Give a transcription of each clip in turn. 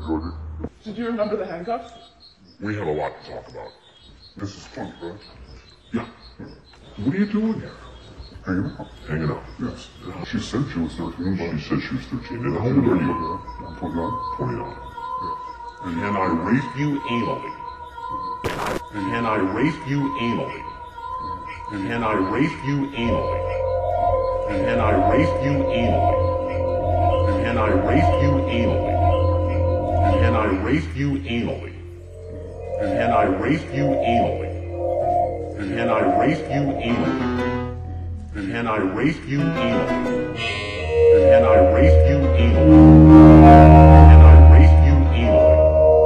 Georgie. Did you remember the handcuffs? We had a lot to talk about. This is fun, right? Yeah. What are you doing here? Hanging out. Hanging out. Yes. She said she was 13, but she said she was 13. And how old are you? I'm 29. 29. Yeah. And I raped you anally. And I raped you anally. And I raped you anally. And I raped you anally. And I raped you anally. And I raped you anally. And I raped you anally. And I raped you anally. And I raped you anally. And I raped you anally. And I raped you anally.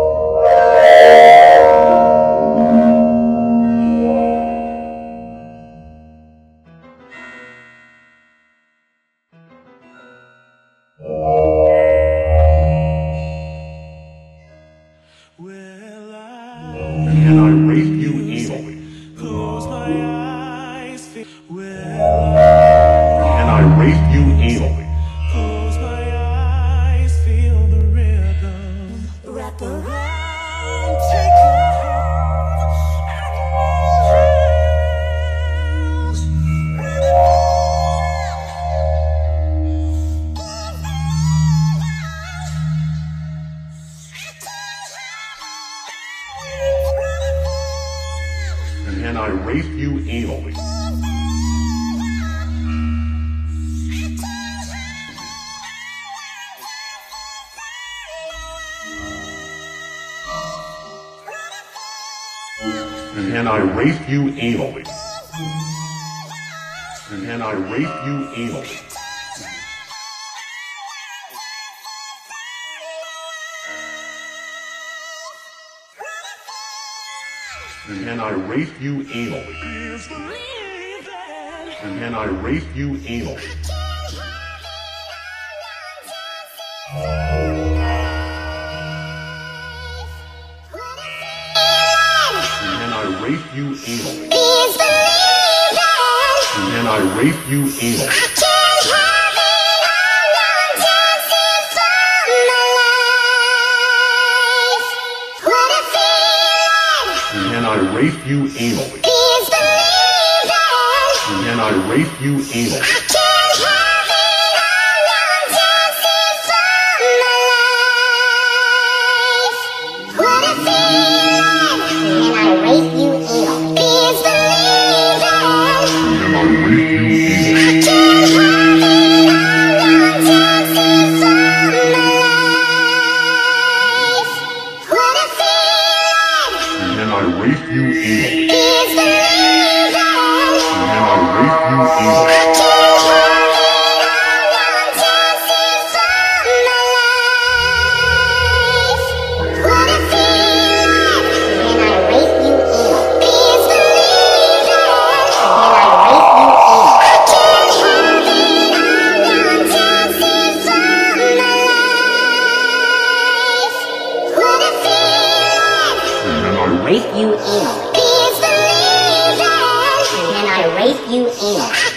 And I raped you anally. Close my eyes. And I raped you anally. Close my eyes. Feel the rhythm. Wrap around. Take And I raped you anally. And I raped you anally. And I raped you anally. And I raped you anally. And I raped you anally. And I raped you anally. And I raped you anally. And I raped you anally. And I raped you anally. And I raped you anally. And I raped you anally. Rape you anally. And I rape you anally.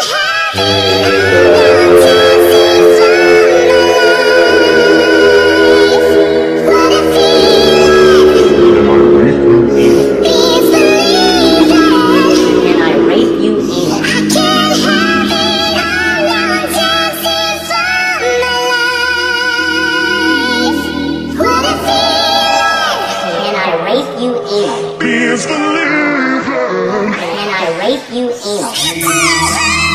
And I rape you anally. And I rape you anally. Please believe it. And I rape you anally.